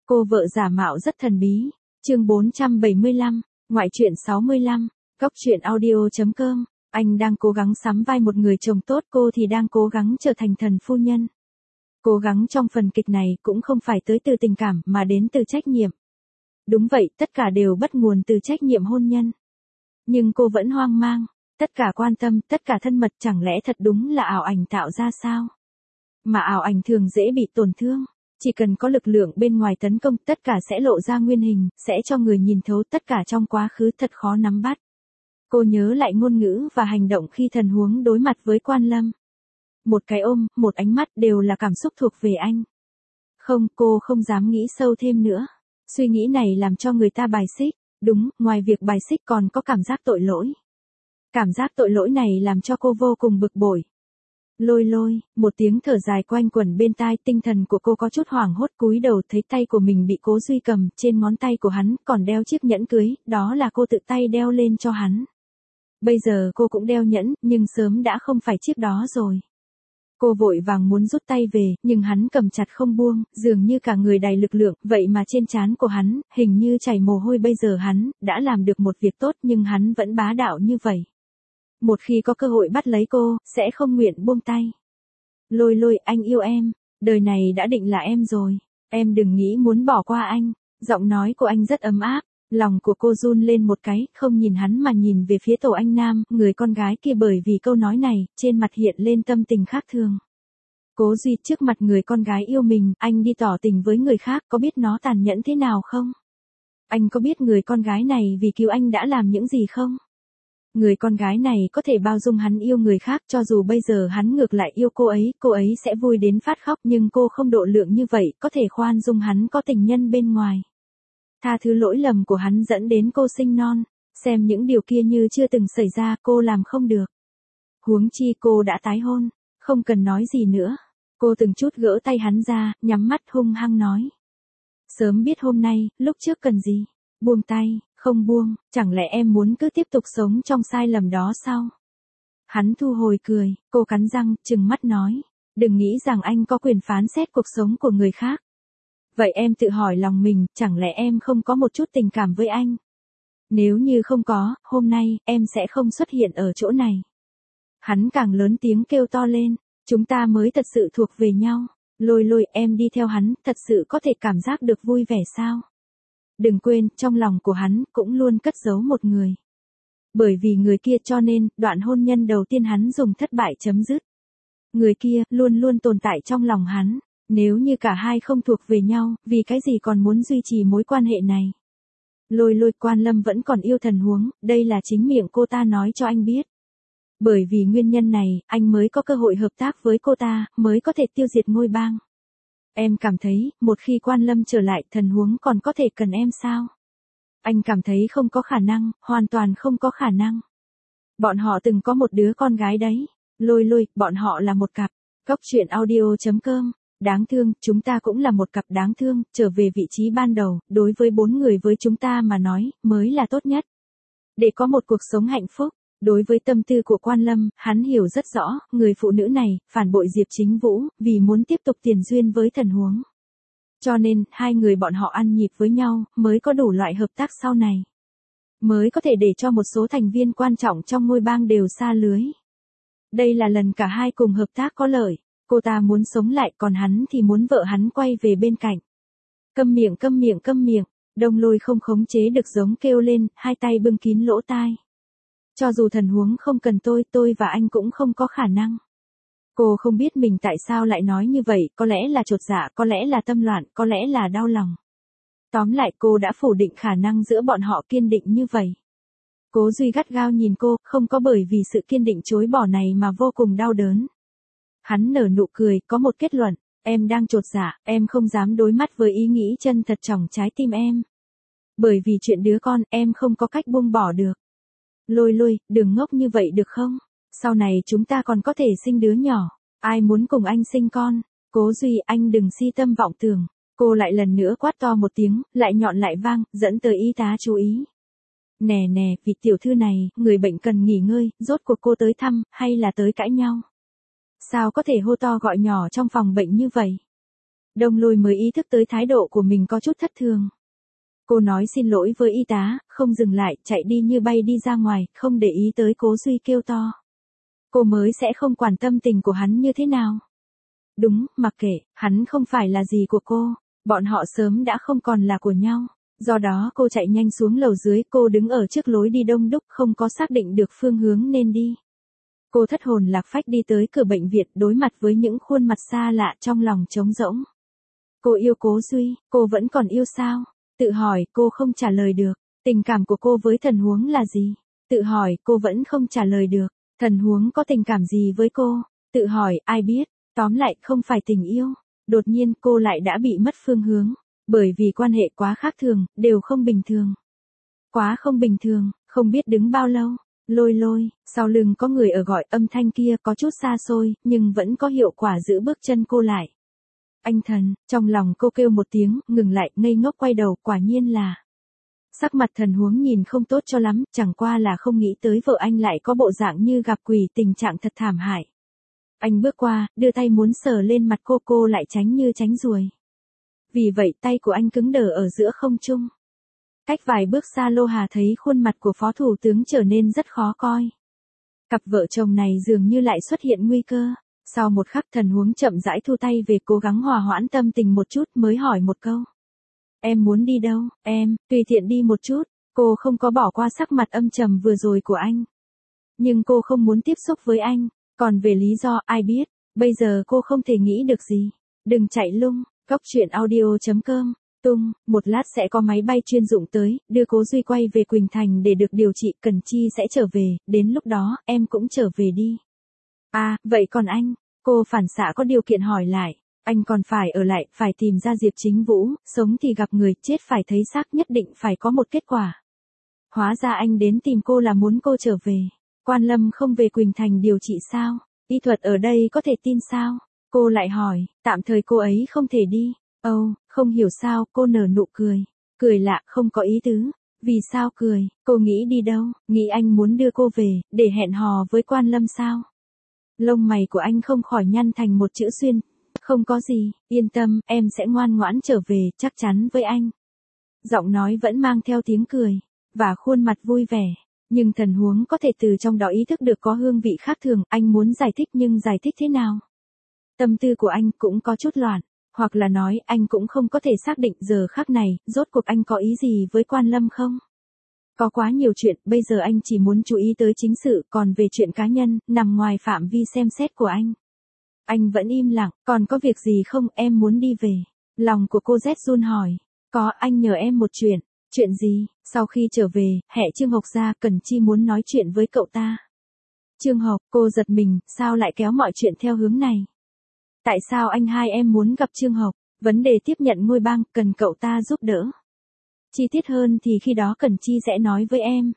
Cô vợ giả mạo rất thần bí. Chương 475, ngoại truyện 65, Góc truyện audio.com. Anh đang cố gắng sắm vai một người chồng tốt, cô thì đang cố gắng trở thành thần phu nhân. Cố gắng trong phần kịch này cũng không phải tới từ tình cảm mà đến từ trách nhiệm. Đúng vậy, tất cả đều bắt nguồn từ trách nhiệm hôn nhân. Nhưng cô vẫn hoang mang, tất cả quan tâm, tất cả thân mật, chẳng lẽ thật đúng là ảo ảnh tạo ra sao? Mà ảo ảnh thường dễ bị tổn thương. Chỉ cần có lực lượng bên ngoài tấn công, tất cả sẽ lộ ra nguyên hình, sẽ cho người nhìn thấu tất cả trong quá khứ, thật khó nắm bắt. Cô nhớ lại ngôn ngữ và hành động khi Thần Huống đối mặt với Quan Lâm. Một cái ôm, một ánh mắt đều là cảm xúc thuộc về anh. Không, cô không dám nghĩ sâu thêm nữa. Suy nghĩ này làm cho người ta bài xích. Đúng, ngoài việc bài xích còn có cảm giác tội lỗi. Cảm giác tội lỗi này làm cho cô vô cùng bực bội. Lôi lôi, một tiếng thở dài quanh quẩn bên tai, tinh thần của cô có chút hoảng hốt, cúi đầu thấy tay của mình bị Cố Duy cầm, trên ngón tay của hắn còn đeo chiếc nhẫn cưới, đó là cô tự tay đeo lên cho hắn. Bây giờ cô cũng đeo nhẫn, nhưng sớm đã không phải chiếc đó rồi. Cô vội vàng muốn rút tay về, nhưng hắn cầm chặt không buông, dường như cả người đầy lực lượng, vậy mà trên trán của hắn, hình như chảy mồ hôi. Bây giờ hắn đã làm được một việc tốt, nhưng hắn vẫn bá đạo như vậy. Một khi có cơ hội bắt lấy cô, sẽ không nguyện buông tay. Lôi lôi, anh yêu em, đời này đã định là em rồi, em đừng nghĩ muốn bỏ qua anh. Giọng nói của anh rất ấm áp, lòng của cô run lên một cái, không nhìn hắn mà nhìn về phía Tổ Anh Nam, người con gái kia. Bởi vì câu nói này, trên mặt hiện lên tâm tình khác thường. Cố Duy, trước mặt người con gái yêu mình, anh đi tỏ tình với người khác, có biết nó tàn nhẫn thế nào không? Anh có biết người con gái này vì cứu anh đã làm những gì không? Người con gái này có thể bao dung hắn yêu người khác, cho dù bây giờ hắn ngược lại yêu cô ấy sẽ vui đến phát khóc, nhưng cô không độ lượng như vậy, có thể khoan dung hắn có tình nhân bên ngoài. Tha thứ lỗi lầm của hắn dẫn đến cô sinh non, xem những điều kia như chưa từng xảy ra, cô làm không được. Huống chi cô đã tái hôn, không cần nói gì nữa. Cô từng chút gỡ tay hắn ra, nhắm mắt hung hăng nói. Sớm biết hôm nay, lúc trước cần gì? Buông tay, không buông, chẳng lẽ em muốn cứ tiếp tục sống trong sai lầm đó sao? Hắn thu hồi cười, cô cắn răng, trừng mắt nói. Đừng nghĩ rằng anh có quyền phán xét cuộc sống của người khác. Vậy em tự hỏi lòng mình, chẳng lẽ em không có một chút tình cảm với anh? Nếu như không có, hôm nay, em sẽ không xuất hiện ở chỗ này. Hắn càng lớn tiếng kêu to lên, chúng ta mới thật sự thuộc về nhau. Lôi lôi, em đi theo hắn, thật sự có thể cảm giác được vui vẻ sao? Đừng quên, trong lòng của hắn cũng luôn cất giấu một người. Bởi vì người kia cho nên, đoạn hôn nhân đầu tiên hắn dùng thất bại chấm dứt. Người kia luôn luôn tồn tại trong lòng hắn. Nếu như cả hai không thuộc về nhau, vì cái gì còn muốn duy trì mối quan hệ này? Lôi lôi, Quan Lâm vẫn còn yêu Thần Huống, đây là chính miệng cô ta nói cho anh biết. Bởi vì nguyên nhân này, anh mới có cơ hội hợp tác với cô ta, mới có thể tiêu diệt ngôi bang. Em cảm thấy, một khi Quan Lâm trở lại, Thần Huống còn có thể cần em sao? Anh cảm thấy không có khả năng, hoàn toàn không có khả năng. Bọn họ từng có một đứa con gái đấy. Lôi lôi, bọn họ là một cặp. Góc truyện audio.com. Đáng thương, chúng ta cũng là một cặp đáng thương, trở về vị trí ban đầu, đối với 4 người với chúng ta mà nói, mới là tốt nhất. Để có một cuộc sống hạnh phúc, đối với tâm tư của Quan Lâm, hắn hiểu rất rõ, người phụ nữ này, phản bội Diệp Chính Vũ, vì muốn tiếp tục tiền duyên với Thần Huống. Cho nên, hai người bọn họ ăn nhịp với nhau, mới có đủ loại hợp tác sau này. Mới có thể để cho một số thành viên quan trọng trong ngôi bang đều sa lưới. Đây là lần cả hai cùng hợp tác có lợi. Cô ta muốn sống lại, còn hắn thì muốn vợ hắn quay về bên cạnh. Câm miệng câm miệng câm miệng, Đông Lôi không khống chế được giống kêu lên, hai tay bưng kín lỗ tai. Cho dù Thần Huống không cần tôi và anh cũng không có khả năng. Cô không biết mình tại sao lại nói như vậy, có lẽ là chột dạ, có lẽ là tâm loạn, có lẽ là đau lòng. Tóm lại cô đã phủ định khả năng giữa bọn họ kiên định như vậy. Cố Duy gắt gao nhìn cô, không có bởi vì sự kiên định chối bỏ này mà vô cùng đau đớn. Hắn nở nụ cười, có một kết luận, em đang chột dạ, em không dám đối mắt với ý nghĩ chân thật trong trái tim em. Bởi vì chuyện đứa con, em không có cách buông bỏ được. Lôi lôi, đừng ngốc như vậy được không? Sau này chúng ta còn có thể sinh đứa nhỏ. Ai muốn cùng anh sinh con? Cố Duy, anh đừng si tâm vọng tưởng. Cô lại lần nữa quát to một tiếng, lại nhọn lại vang, dẫn tới y tá chú ý. Nè nè, vị tiểu thư này, người bệnh cần nghỉ ngơi, rốt cuộc cô tới thăm, hay là tới cãi nhau? Sao có thể hô to gọi nhỏ trong phòng bệnh như vậy? Đông Lôi mới ý thức tới thái độ của mình có chút thất thường. Cô nói xin lỗi với y tá, không dừng lại, chạy đi như bay đi ra ngoài, không để ý tới Cố Duy kêu to. Cô mới sẽ không quản tâm tình của hắn như thế nào. Đúng, mặc kệ, hắn không phải là gì của cô, bọn họ sớm đã không còn là của nhau. Do đó cô chạy nhanh xuống lầu dưới, cô đứng ở trước lối đi đông đúc không có xác định được phương hướng nên đi. Cô thất hồn lạc phách đi tới cửa bệnh viện, đối mặt với những khuôn mặt xa lạ trong lòng trống rỗng. Cô yêu Cố Duy, cô vẫn còn yêu sao? Tự hỏi, cô không trả lời được. Tình cảm của cô với Thần Huống là gì? Tự hỏi, cô vẫn không trả lời được. Thần Huống có tình cảm gì với cô? Tự hỏi, ai biết? Tóm lại, không phải tình yêu. Đột nhiên cô lại đã bị mất phương hướng. Bởi vì quan hệ quá khác thường, đều không bình thường. Quá không bình thường, không biết đứng bao lâu. Lôi Lôi, sau lưng có người ở gọi, âm thanh kia có chút xa xôi, nhưng vẫn có hiệu quả giữ bước chân cô lại. Anh Thần, trong lòng cô kêu một tiếng, ngừng lại, ngây ngốc quay đầu, quả nhiên là. Sắc mặt Thần Huống nhìn không tốt cho lắm, chẳng qua là không nghĩ tới vợ anh lại có bộ dạng như gặp quỷ, tình trạng thật thảm hại. Anh bước qua, đưa tay muốn sờ lên mặt cô lại tránh như tránh ruồi. Vì vậy tay của anh cứng đờ ở giữa không trung. Cách vài bước xa Lô Hà thấy khuôn mặt của Phó Thủ tướng trở nên rất khó coi. Cặp vợ chồng này dường như lại xuất hiện nguy cơ. Sau một khắc Thần Huống chậm rãi thu tay về, cố gắng hòa hoãn tâm tình một chút mới hỏi một câu. Em muốn đi đâu? Em, tùy tiện đi một chút. Cô không có bỏ qua sắc mặt âm trầm vừa rồi của anh. Nhưng cô không muốn tiếp xúc với anh. Còn về lý do, ai biết. Bây giờ cô không thể nghĩ được gì. Đừng chạy lung. Góc truyện audio.com. Tung, một lát sẽ có máy bay chuyên dụng tới, đưa Cố Duy quay về Quỳnh Thành để được điều trị, Cần Chi sẽ trở về, đến lúc đó, em cũng trở về đi. À, vậy còn anh? Cô phản xạ có điều kiện hỏi lại. Anh còn phải ở lại, phải tìm ra Diệp Chính Vũ, sống thì gặp người, chết phải thấy xác, nhất định phải có một kết quả. Hóa ra anh đến tìm cô là muốn cô trở về. Quan Lâm không về Quỳnh Thành điều trị sao? Y thuật ở đây có thể tin sao? Cô lại hỏi, tạm thời cô ấy không thể đi. Không hiểu sao, cô nở nụ cười. Cười lạ, không có ý tứ. Vì sao cười? Cô nghĩ đi đâu? Nghĩ anh muốn đưa cô về, để hẹn hò với Quan Lâm sao? Lông mày của anh không khỏi nhăn thành một chữ xuyên. Không có gì, yên tâm, em sẽ ngoan ngoãn trở về, chắc chắn với anh. Giọng nói vẫn mang theo tiếng cười, và khuôn mặt vui vẻ. Nhưng Thần Huống có thể từ trong đó ý thức được có hương vị khác thường, anh muốn giải thích nhưng giải thích thế nào? Tâm tư của anh cũng có chút loạn, hoặc là nói anh cũng không có thể xác định giờ khắc này, rốt cuộc anh có ý gì với Quan Lâm không? Có quá nhiều chuyện, bây giờ anh chỉ muốn chú ý tới chính sự, còn về chuyện cá nhân, nằm ngoài phạm vi xem xét của anh. Anh vẫn im lặng, còn có việc gì không, em muốn đi về. Lòng của cô rét run hỏi. Có, anh nhờ em một chuyện. Chuyện gì? Sau khi trở về, hẹ Trương Hộc ra, Cần Chi muốn nói chuyện với cậu ta. Trương Hộc, cô giật mình, sao lại kéo mọi chuyện theo hướng này? Tại sao anh hai em muốn gặp Trương Hộc? Vấn đề tiếp nhận ngôi bang, cần cậu ta giúp đỡ. Chi tiết hơn thì khi đó Cần Chi sẽ nói với em.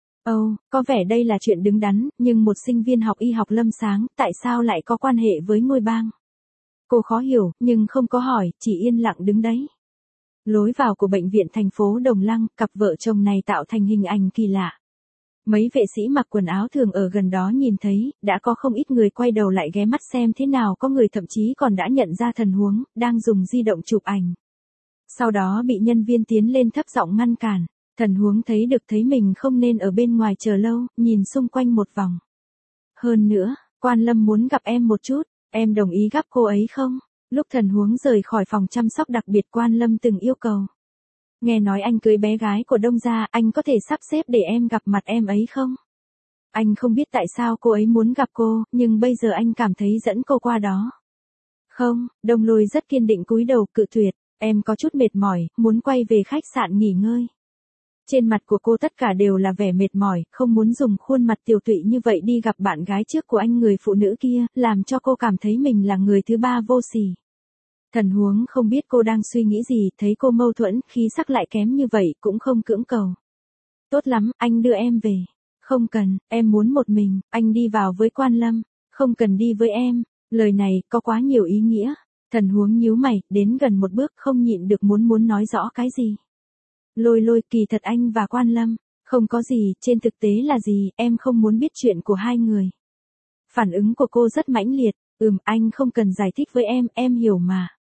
Có vẻ đây là chuyện đứng đắn, nhưng một sinh viên học y học lâm sáng, tại sao lại có quan hệ với ngôi bang? Cô khó hiểu, nhưng không có hỏi, chỉ yên lặng đứng đấy. Lối vào của bệnh viện thành phố Đồng Lăng, cặp vợ chồng này tạo thành hình ảnh kỳ lạ. Mấy vệ sĩ mặc quần áo thường ở gần đó nhìn thấy, đã có không ít người quay đầu lại ghé mắt xem thế nào, có người thậm chí còn đã nhận ra Thần Huống, đang dùng di động chụp ảnh. Sau đó bị nhân viên tiến lên thấp giọng ngăn cản. Thần Huống thấy mình không nên ở bên ngoài chờ lâu, nhìn xung quanh một vòng. Hơn nữa, Quan Lâm muốn gặp em một chút, em đồng ý gặp cô ấy không? Lúc Thần Huống rời khỏi phòng chăm sóc đặc biệt, Quan Lâm từng yêu cầu. Nghe nói anh cưới bé gái của Đông gia, anh có thể sắp xếp để em gặp mặt em ấy không? Anh không biết tại sao cô ấy muốn gặp cô, nhưng bây giờ anh cảm thấy dẫn cô qua đó. Không, Đông Lôi rất kiên định cúi đầu cự tuyệt, em có chút mệt mỏi, muốn quay về khách sạn nghỉ ngơi. Trên mặt của cô tất cả đều là vẻ mệt mỏi, không muốn dùng khuôn mặt tiều tụy như vậy đi gặp bạn gái trước của anh, người phụ nữ kia, làm cho cô cảm thấy mình là người thứ ba vô sỉ. Thần Huống không biết cô đang suy nghĩ gì, thấy cô mâu thuẫn, khí sắc lại kém như vậy, cũng không cưỡng cầu. Tốt lắm, anh đưa em về. Không cần, em muốn một mình, anh đi vào với Quan Lâm. Không cần đi với em. Lời này, có quá nhiều ý nghĩa. Thần Huống nhíu mày, đến gần một bước, không nhịn được muốn nói rõ cái gì. Lôi, kỳ thật anh và Quan Lâm, không có gì, trên thực tế là gì, em không muốn biết chuyện của hai người. Phản ứng của cô rất mãnh liệt, anh không cần giải thích với em hiểu mà.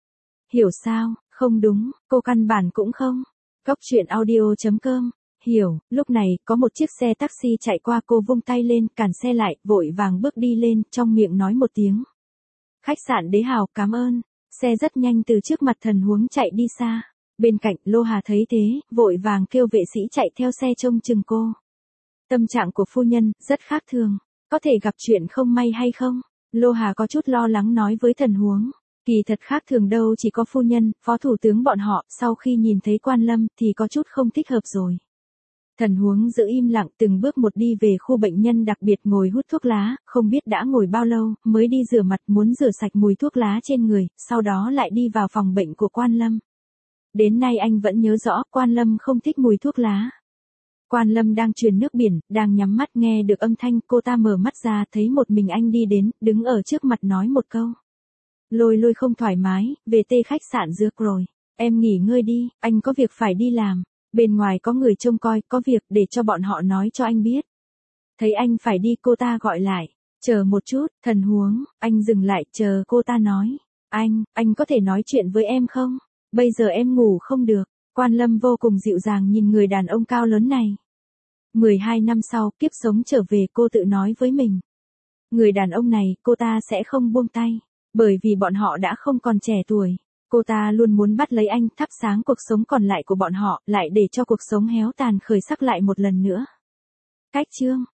Hiểu sao, không đúng, cô căn bản cũng không. Góc chuyện audio.com. Hiểu, lúc này, có một chiếc xe taxi chạy qua, cô vung tay lên, cản xe lại, vội vàng bước đi lên, trong miệng nói một tiếng. Khách sạn Đế Hào, cảm ơn. Xe rất nhanh từ trước mặt Thần Huống chạy đi xa. Bên cạnh, Lô Hà thấy thế, vội vàng kêu vệ sĩ chạy theo xe trông chừng cô. Tâm trạng của phu nhân, rất khác thường. Có thể gặp chuyện không may hay không? Lô Hà có chút lo lắng nói với Thần Huống. Kỳ thật khác thường đâu, chỉ có phu nhân, phó thủ tướng bọn họ, sau khi nhìn thấy Quan Lâm, thì có chút không thích hợp rồi. Thần Huống giữ im lặng, từng bước một đi về khu bệnh nhân đặc biệt, ngồi hút thuốc lá, không biết đã ngồi bao lâu, mới đi rửa mặt, muốn rửa sạch mùi thuốc lá trên người, sau đó lại đi vào phòng bệnh của Quan Lâm. Đến nay anh vẫn nhớ rõ, Quan Lâm không thích mùi thuốc lá. Quan Lâm đang truyền nước biển, đang nhắm mắt nghe được âm thanh, cô ta mở mắt ra, thấy một mình anh đi đến, đứng ở trước mặt nói một câu. Lôi Lôi không thoải mái, về tê khách sạn dược rồi. Em nghỉ ngơi đi, anh có việc phải đi làm. Bên ngoài có người trông coi, có việc để cho bọn họ nói cho anh biết. Thấy anh phải đi, cô ta gọi lại. Chờ một chút, Thần Huống, anh dừng lại, chờ cô ta nói. Anh có thể nói chuyện với em không? Bây giờ em ngủ không được. Quan Lâm vô cùng dịu dàng nhìn người đàn ông cao lớn này. 12 năm sau, kiếp sống trở về, cô tự nói với mình. Người đàn ông này, cô ta sẽ không buông tay. Bởi vì bọn họ đã không còn trẻ tuổi. Cô ta luôn muốn bắt lấy anh, thắp sáng cuộc sống còn lại của bọn họ, lại để cho cuộc sống héo tàn khởi sắc lại một lần nữa. Cách chương